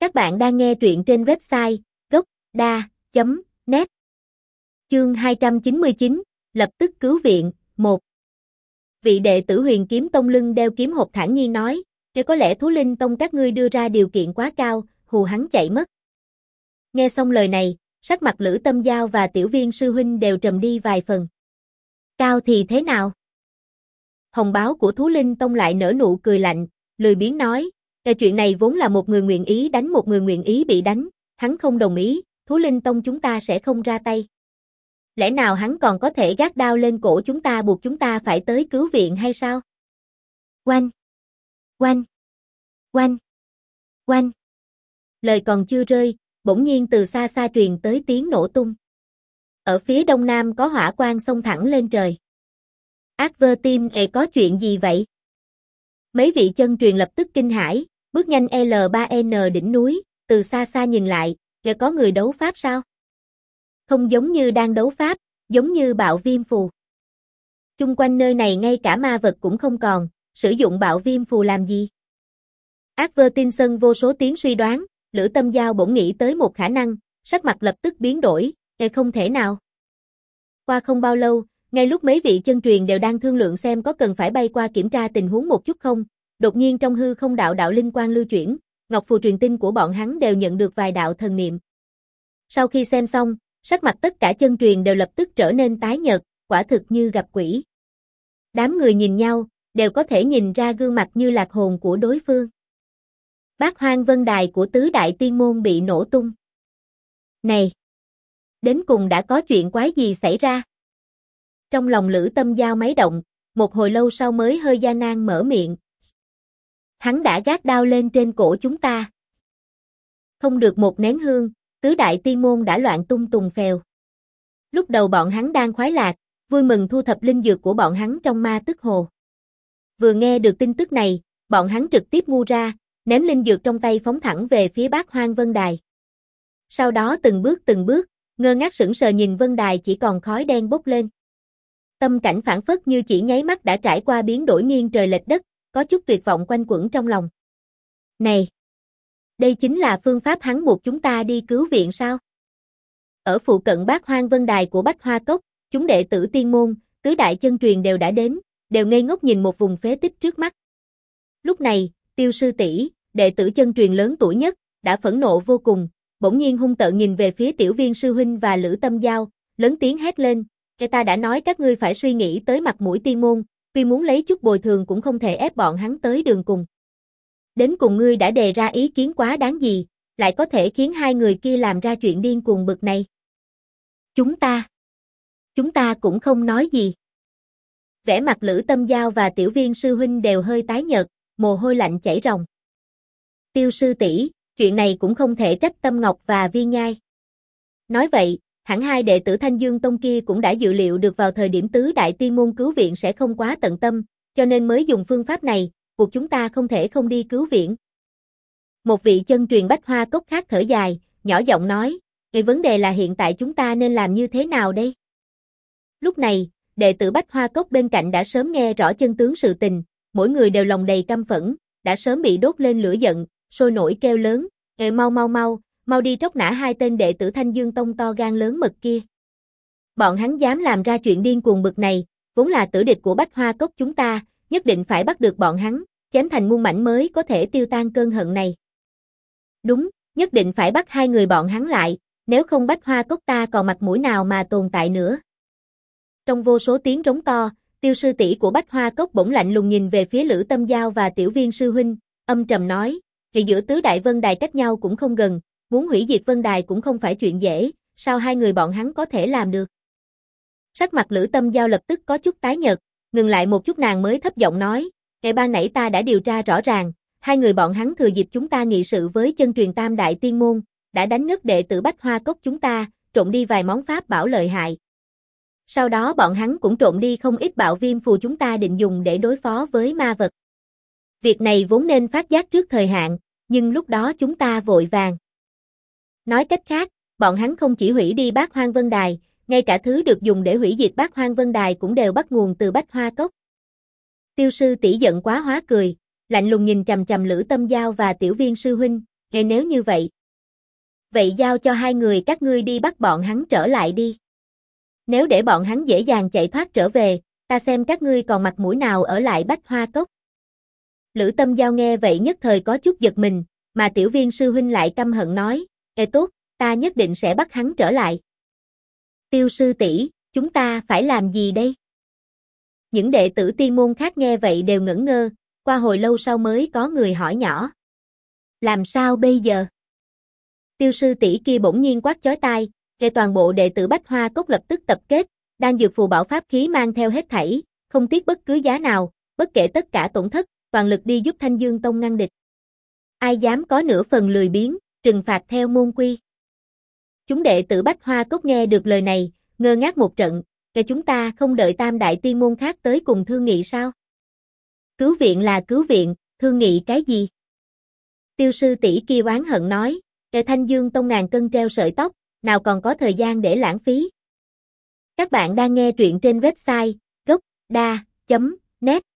Các bạn đang nghe truyện trên website gocda.net. Chương 299, lập tức cứu viện, 1. Vị đệ tử Huyền Kiếm Tông lưng đeo kiếm hộp thản nhiên nói, "Nếu có lẽ Thú Linh Tông các ngươi đưa ra điều kiện quá cao, hù hắn chạy mất." Nghe xong lời này, sắc mặt Lữ Tâm Giao và Tiểu Viên sư huynh đều trầm đi vài phần. Cao thì thế nào? Hồng báo của Thú Linh Tông lại nở nụ cười lạnh, lười biếng nói, chuyện này vốn là một người nguyện ý đánh một người nguyện ý bị đánh, hắn không đồng ý, Thú Linh Tông chúng ta sẽ không ra tay. Lẽ nào hắn còn có thể gác đao lên cổ chúng ta buộc chúng ta phải tới cứu viện hay sao? Oanh! Oanh! Oanh! Oanh! Lời còn chưa rơi, bỗng nhiên từ xa xa truyền tới tiếng nổ tung. Ở phía đông nam có hỏa quang xông thẳng lên trời. Ác Vơ Tim có chuyện gì vậy? Mấy vị chân truyền lập tức kinh hãi, bước nhanh L3N đỉnh núi, từ xa xa nhìn lại, có người đấu pháp sao? Không giống như đang đấu pháp, giống như bạo viêm phù. Chung quanh nơi này ngay cả ma vật cũng không còn, sử dụng bạo viêm phù làm gì? Ác Vơ Tin Sân vô số tiếng suy đoán, Lữ Tâm Giao bỗng nghĩ tới một khả năng, sắc mặt lập tức biến đổi, không thể nào. Qua không bao lâu, ngay lúc mấy vị chân truyền đều đang thương lượng xem có cần phải bay qua kiểm tra tình huống một chút không, đột nhiên trong hư không đạo đạo linh quang lưu chuyển, ngọc phù truyền tin của bọn hắn đều nhận được vài đạo thần niệm. Sau khi xem xong, sắc mặt tất cả chân truyền đều lập tức trở nên tái nhợt, quả thực như gặp quỷ. Đám người nhìn nhau, đều có thể nhìn ra gương mặt như lạc hồn của đối phương. Bát Hoang Vân Đài của tứ đại tiên môn bị nổ tung. Này! Đến cùng đã có chuyện quái gì xảy ra? Trong lòng Lữ Tâm Giao máy động, một hồi lâu sau mới hơi gian nan mở miệng. Hắn đã gác đao lên trên cổ chúng ta. Không được một nén hương, tứ đại tiên môn đã loạn tung tùng phèo. Lúc đầu bọn hắn đang khoái lạc, vui mừng thu thập linh dược của bọn hắn trong ma tức hồ. Vừa nghe được tin tức này, bọn hắn trực tiếp ngu ra, ném linh dược trong tay phóng thẳng về phía Bát Hoang Vân Đài. Sau đó từng bước, ngơ ngác sững sờ nhìn Vân Đài chỉ còn khói đen bốc lên. Tâm cảnh phảng phất như chỉ nháy mắt đã trải qua biến đổi nghiêng trời lệch đất, có chút tuyệt vọng quanh quẩn trong lòng. Này! Đây chính là phương pháp hắn buộc chúng ta đi cứu viện sao? Ở phụ cận Bát Hoang Vân Đài của Bách Hoa Cốc, chúng đệ tử tiên môn, tứ đại chân truyền đều đã đến, đều ngây ngốc nhìn một vùng phế tích trước mắt. Lúc này, Tiêu sư tỷ, đệ tử chân truyền lớn tuổi nhất, đã phẫn nộ vô cùng, bỗng nhiên hung tợn nhìn về phía Tiểu Viên sư huynh và Lữ Tâm Giao, lớn tiếng hét lên, ta đã nói các ngươi phải suy nghĩ tới mặt mũi tiên môn, tuy muốn lấy chút bồi thường cũng không thể ép bọn hắn tới đường cùng. Đến cùng ngươi đã đề ra ý kiến quá đáng gì, lại có thể khiến hai người kia làm ra chuyện điên cuồng bực này. Chúng ta cũng không nói gì. Vẻ mặt Lữ Tâm Giao và Tiểu Viên sư huynh đều hơi tái nhợt, mồ hôi lạnh chảy ròng. Tiêu sư tỷ, chuyện này cũng không thể trách Tâm Ngọc và Viên Nhai. Nói vậy, hẳn hai đệ tử Thanh Dương Tông kia cũng đã dự liệu được vào thời điểm tứ đại tiên môn cứu viện sẽ không quá tận tâm, cho nên mới dùng phương pháp này, buộc chúng ta không thể không đi cứu viện. Một vị chân truyền Bách Hoa Cốc khác thở dài, nhỏ giọng nói, vấn đề là hiện tại chúng ta nên làm như thế nào đây? Lúc này, đệ tử Bách Hoa Cốc bên cạnh đã sớm nghe rõ chân tướng sự tình, mỗi người đều lòng đầy căm phẫn, đã sớm bị đốt lên lửa giận, sôi nổi kêu lớn, mau đi tróc nã hai tên đệ tử Thanh Dương Tông to gan lớn mật kia. Bọn hắn dám làm ra chuyện điên cuồng bực này, vốn là tử địch của Bách Hoa Cốc chúng ta, nhất định phải bắt được bọn hắn, chém thành muôn mảnh mới có thể tiêu tan cơn hận này. Đúng, nhất định phải bắt hai người bọn hắn lại, nếu không Bách Hoa Cốc ta còn mặt mũi nào mà tồn tại nữa. Trong vô số tiếng rống to, Tiêu sư tỷ của Bách Hoa Cốc bỗng lạnh lùng nhìn về phía Lữ Tâm Giao và Tiểu Viên sư huynh, âm trầm nói, thì giữa tứ đại Vân Đài cách nhau cũng không gần, muốn hủy diệt Vân Đài cũng không phải chuyện dễ, sao hai người bọn hắn có thể làm được? Sắc mặt Lữ Tâm Giao lập tức có chút tái nhợt, ngừng lại một chút nàng mới thấp giọng nói, ban nãy ta đã điều tra rõ ràng, hai người bọn hắn thừa dịp chúng ta nghị sự với chân truyền Tam đại tiên môn, đã đánh ngất đệ tử Bách Hoa Cốc chúng ta, trộm đi vài món pháp bảo lợi hại. Sau đó bọn hắn cũng trộm đi không ít bạo viêm phù chúng ta định dùng để đối phó với ma vật. Việc này vốn nên phát giác trước thời hạn, nhưng lúc đó chúng ta vội vàng. Nói cách khác, bọn hắn không chỉ hủy đi Bát Hoang Vân Đài, ngay cả thứ được dùng để hủy diệt Bát Hoang Vân Đài cũng đều bắt nguồn từ Bách Hoa Cốc. Tiêu sư tỷ giận quá hóa cười, lạnh lùng nhìn chằm chằm Lữ Tâm Giao và Tiểu Viên sư huynh, Nếu như vậy. Vậy giao cho hai người các ngươi đi bắt bọn hắn trở lại đi. Nếu để bọn hắn dễ dàng chạy thoát trở về, ta xem các ngươi còn mặt mũi nào ở lại Bách Hoa Cốc. Lữ Tâm Giao nghe vậy nhất thời có chút giật mình, mà Tiểu Viên sư huynh lại căm hận nói, tốt, ta nhất định sẽ bắt hắn trở lại. Tiêu sư tỷ, chúng ta phải làm gì đây? Những đệ tử tiên môn khác nghe vậy đều ngẩn ngơ, qua hồi lâu sau mới có người hỏi nhỏ. Làm sao bây giờ? Tiêu sư tỷ kia bỗng nhiên quát chói tai, toàn bộ đệ tử Bách Hoa Cốc lập tức tập kết, đang dược phù bảo pháp khí mang theo hết thảy, không tiếc bất cứ giá nào, bất kể tất cả tổn thất, toàn lực đi giúp Thanh Dương Tông ngăn địch. Ai dám có nửa phần lười biếng, trừng phạt theo môn quy. Chúng đệ tử Bách Hoa Cốc nghe được lời này, ngơ ngác một trận, chúng ta không đợi tam đại tiên môn khác tới cùng thương nghị sao? Cứu viện là cứu viện, thương nghị cái gì? Tiêu sư tỷ kia oán hận nói, Thanh Dương Tông ngàn cân treo sợi tóc, nào còn có thời gian để lãng phí. Các bạn đang nghe truyện trên website gocda.net